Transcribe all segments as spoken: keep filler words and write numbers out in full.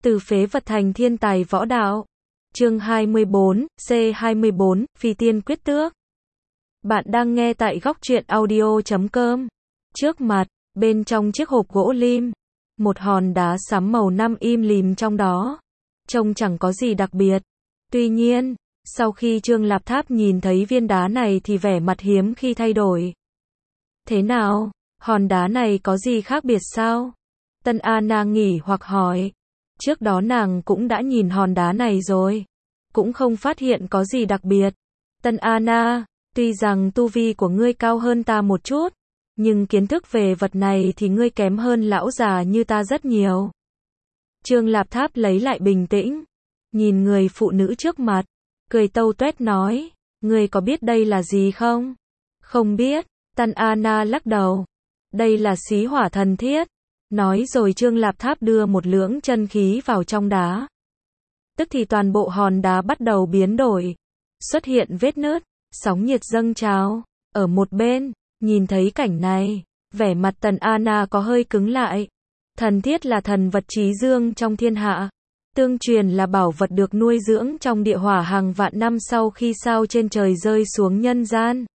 Từ phế vật thành thiên tài võ đạo. Chương hai mươi bốn, C hai mươi bốn, Phi tiên quyết tước. Bạn đang nghe tại góc truyện audio chấm com. Trước mặt, bên trong chiếc hộp gỗ lim, một hòn đá sắm màu năm im lìm trong đó. Trông chẳng có gì đặc biệt. Tuy nhiên, sau khi Trương Lạp Tháp nhìn thấy viên đá này thì vẻ mặt hiếm khi thay đổi. Thế nào? Hòn đá này có gì khác biệt sao? Tân Anna nghỉ hoặc hỏi. Trước đó nàng cũng đã nhìn hòn đá này rồi. Cũng không phát hiện có gì đặc biệt. Tân Anna, tuy rằng tu vi của ngươi cao hơn ta một chút, nhưng kiến thức về vật này thì ngươi kém hơn lão già như ta rất nhiều. Trương Lạp Tháp lấy lại bình tĩnh, nhìn người phụ nữ trước mặt, cười tâu tuét nói, ngươi có biết đây là gì không? Không biết, Tân Anna lắc đầu. Đây là xí hỏa thần thiết. Nói rồi Trương Lạp Tháp đưa một lưỡng chân khí vào trong đá. Tức thì toàn bộ hòn đá bắt đầu biến đổi. Xuất hiện vết nứt, sóng nhiệt dâng trào. Ở một bên, nhìn thấy cảnh này, vẻ mặt Tần Anna có hơi cứng lại. Thần thiết là thần vật chí dương trong thiên hạ. Tương truyền là bảo vật được nuôi dưỡng trong địa hỏa hàng vạn năm sau khi sao trên trời rơi xuống nhân gian.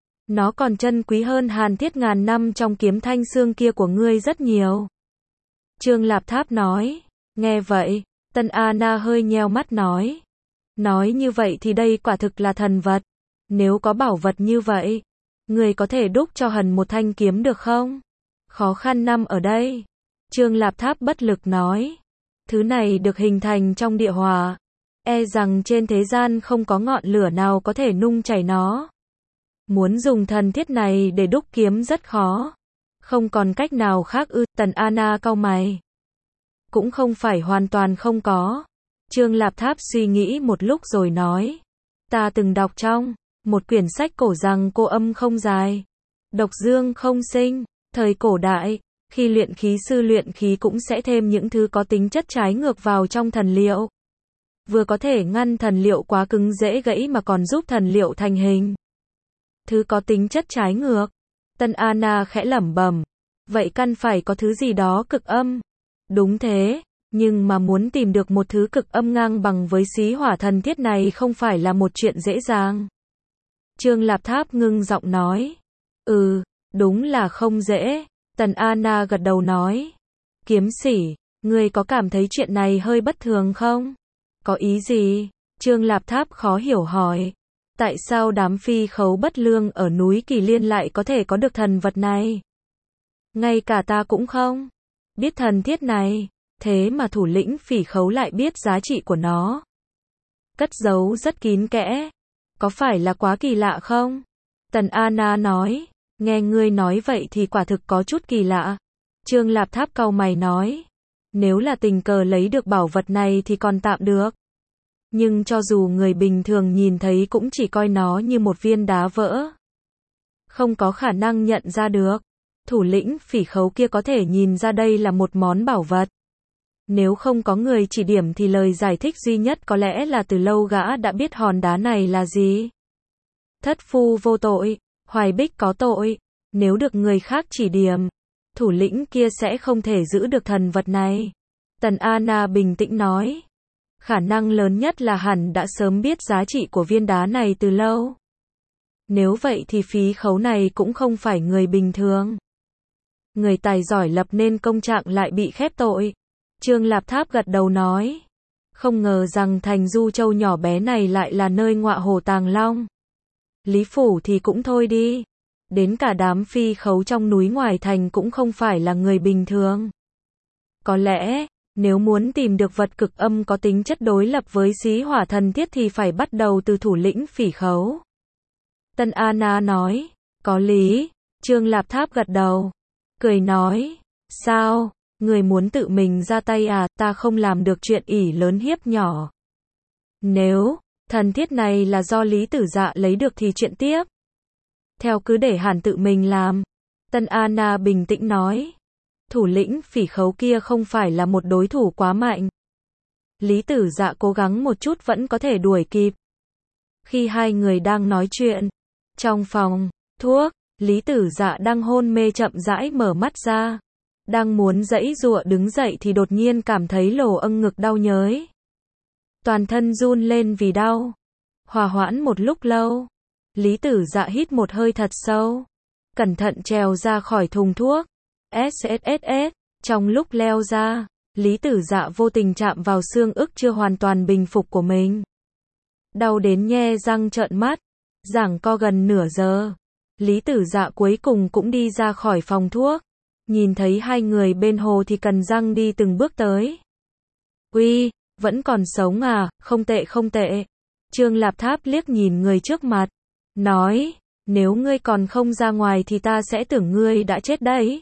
Nó còn chân quý hơn hàn thiết ngàn năm trong kiếm thanh xương kia của ngươi rất nhiều. Trương Lạp Tháp nói. Nghe vậy, Tân Anna hơi nheo mắt nói. Nói như vậy thì đây quả thực là thần vật. Nếu có bảo vật như vậy, ngươi có thể đúc cho Hần một thanh kiếm được không? Khó khăn nằm ở đây. Trương Lạp Tháp bất lực nói. Thứ này được hình thành trong địa hỏa. E rằng trên thế gian không có ngọn lửa nào có thể nung chảy nó. Muốn dùng thần thiết này để đúc kiếm rất khó. Không còn cách nào khác ư? Tần Anna cau mày. Cũng không phải hoàn toàn không có. Trương Lạp Tháp suy nghĩ một lúc rồi nói. Ta từng đọc trong một quyển sách cổ rằng cô âm không dài, độc dương không sinh. Thời cổ đại, khi luyện khí sư luyện khí cũng sẽ thêm những thứ có tính chất trái ngược vào trong thần liệu. Vừa có thể ngăn thần liệu quá cứng dễ gãy mà còn giúp thần liệu thành hình. Thứ có tính chất trái ngược. Tân Anna khẽ lẩm bẩm. Vậy căn phải có thứ gì đó cực âm. Đúng thế, nhưng mà muốn tìm được một thứ cực âm ngang bằng với xí hỏa thần thiết này không phải là một chuyện dễ dàng. Trương Lạp Tháp ngưng giọng nói. Ừ, đúng là không dễ. Tần Anna gật đầu nói. Kiếm sĩ, ngươi có cảm thấy chuyện này hơi bất thường không? Có ý gì? Trương Lạp Tháp khó hiểu hỏi. Tại sao đám phi khấu bất lương ở núi Kỳ Liên lại có thể có được thần vật này? Ngay cả ta cũng không biết thần thiết này, thế mà thủ lĩnh phỉ khấu lại biết giá trị của nó. Cất giấu rất kín kẽ. Có phải là quá kỳ lạ không? Tần Anna nói. Nghe ngươi nói vậy thì quả thực có chút kỳ lạ. Trương Lạp Tháp cau mày nói. Nếu là tình cờ lấy được bảo vật này thì còn tạm được. Nhưng cho dù người bình thường nhìn thấy cũng chỉ coi nó như một viên đá vỡ. Không có khả năng nhận ra được. Thủ lĩnh phỉ khấu kia có thể nhìn ra đây là một món bảo vật. Nếu không có người chỉ điểm thì lời giải thích duy nhất có lẽ là từ lâu gã đã biết hòn đá này là gì. Thất phu vô tội, Hoài Bích có tội. Nếu được người khác chỉ điểm, thủ lĩnh kia sẽ không thể giữ được thần vật này. Tần Anna bình tĩnh nói. Khả năng lớn nhất là hẳn đã sớm biết giá trị của viên đá này từ lâu. Nếu vậy thì phí khấu này cũng không phải người bình thường. Người tài giỏi lập nên công trạng lại bị khép tội. Trương Lạp Tháp gật đầu nói. Không ngờ rằng thành Du Châu nhỏ bé này lại là nơi ngọa hổ tàng long. Lý Phủ thì cũng thôi đi. Đến cả đám phi khấu trong núi ngoài thành cũng không phải là người bình thường. Có lẽ, nếu muốn tìm được vật cực âm có tính chất đối lập với xí hỏa thần thiết thì phải bắt đầu từ thủ lĩnh phỉ khấu. Tân Anna nói. Có lý. Trương Lạp Tháp gật đầu. Cười nói. Sao? Người muốn tự mình ra tay à? Ta không làm được chuyện ỷ lớn hiếp nhỏ. Nếu thần thiết này là do Lý Tử Dạ lấy được thì chuyện tiếp theo cứ để Hàn tự mình làm. Tân Anna bình tĩnh nói. Thủ lĩnh phỉ khấu kia không phải là một đối thủ quá mạnh. Lý Tử Dạ cố gắng một chút vẫn có thể đuổi kịp. Khi hai người đang nói chuyện, trong phòng thuốc, Lý Tử Dạ đang hôn mê chậm rãi mở mắt ra. Đang muốn giãy giụa đứng dậy thì đột nhiên cảm thấy lồ âng ngực đau nhói. Toàn thân run lên vì đau. Hòa hoãn một lúc lâu. Lý Tử Dạ hít một hơi thật sâu. Cẩn thận trèo ra khỏi thùng thuốc. ét ét ét ét. Trong lúc leo ra, Lý Tử Dạ vô tình chạm vào xương ức chưa hoàn toàn bình phục của mình. Đau đến nhe răng trợn mắt. Giằng co gần nửa giờ. Lý Tử Dạ cuối cùng cũng đi ra khỏi phòng thuốc. Nhìn thấy hai người bên hồ thì cần răng đi từng bước tới. Uy, vẫn còn sống à, không tệ không tệ. Trương Lạp Tháp liếc nhìn người trước mặt. Nói, nếu ngươi còn không ra ngoài thì ta sẽ tưởng ngươi đã chết đấy.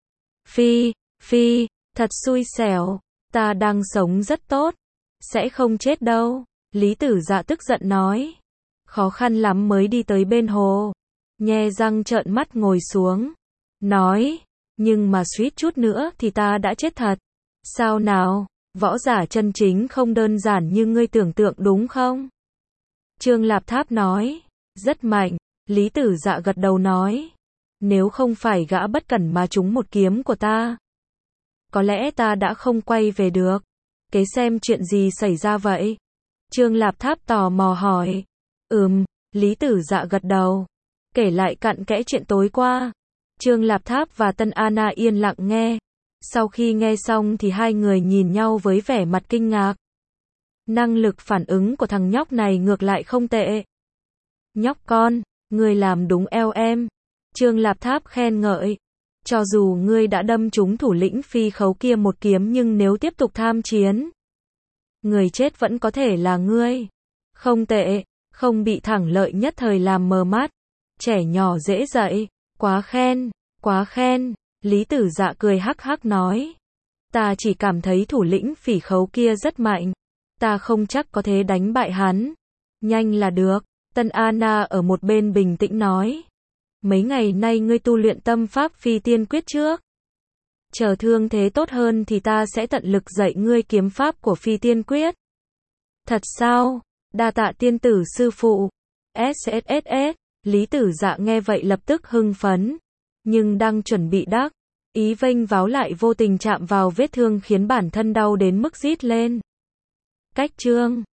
Phi, phi, thật xui xẻo, ta đang sống rất tốt. Sẽ không chết đâu. Lý Tử Dạ tức giận nói. Khó khăn lắm mới đi tới bên hồ. Nhe răng trợn mắt ngồi xuống. Nói, nhưng mà suýt chút nữa thì ta đã chết thật. Sao nào, võ giả chân chính không đơn giản như ngươi tưởng tượng đúng không? Trương Lạp Tháp nói, rất mạnh. Lý Tử Dạ gật đầu nói, nếu không phải gã bất cẩn mà trúng một kiếm của ta, có lẽ ta đã không quay về được. Kế xem chuyện gì xảy ra vậy? Trương Lạp Tháp tò mò hỏi. Ừm, Lý Tử Dạ gật đầu. Kể lại cặn kẽ chuyện tối qua. Trương Lạp Tháp và Tân Anna yên lặng nghe. Sau khi nghe xong thì hai người nhìn nhau với vẻ mặt kinh ngạc. Năng lực phản ứng của thằng nhóc này ngược lại không tệ. Nhóc con, ngươi làm đúng eo em. Trương Lạp Tháp khen ngợi. Cho dù ngươi đã đâm trúng thủ lĩnh phi khấu kia một kiếm nhưng nếu tiếp tục tham chiến, người chết vẫn có thể là ngươi. Không tệ, không bị thẳng lợi nhất thời làm mờ mắt. Trẻ nhỏ dễ dạy, quá khen, quá khen. Lý Tử Dạ cười hắc hắc nói. Ta chỉ cảm thấy thủ lĩnh phỉ khấu kia rất mạnh. Ta không chắc có thể đánh bại hắn. Nhanh là được. Tân Anna ở một bên bình tĩnh nói. Mấy ngày nay ngươi tu luyện tâm pháp phi tiên quyết trước. Chờ thương thế tốt hơn thì ta sẽ tận lực dạy ngươi kiếm pháp của phi tiên quyết. Thật sao? Đa tạ tiên tử sư phụ. ét ét ét ét. Lý Tử Dạ nghe vậy lập tức hưng phấn. Nhưng đang chuẩn bị đắc ý vênh váo lại vô tình chạm vào vết thương khiến bản thân đau đến mức rít lên. Cách chương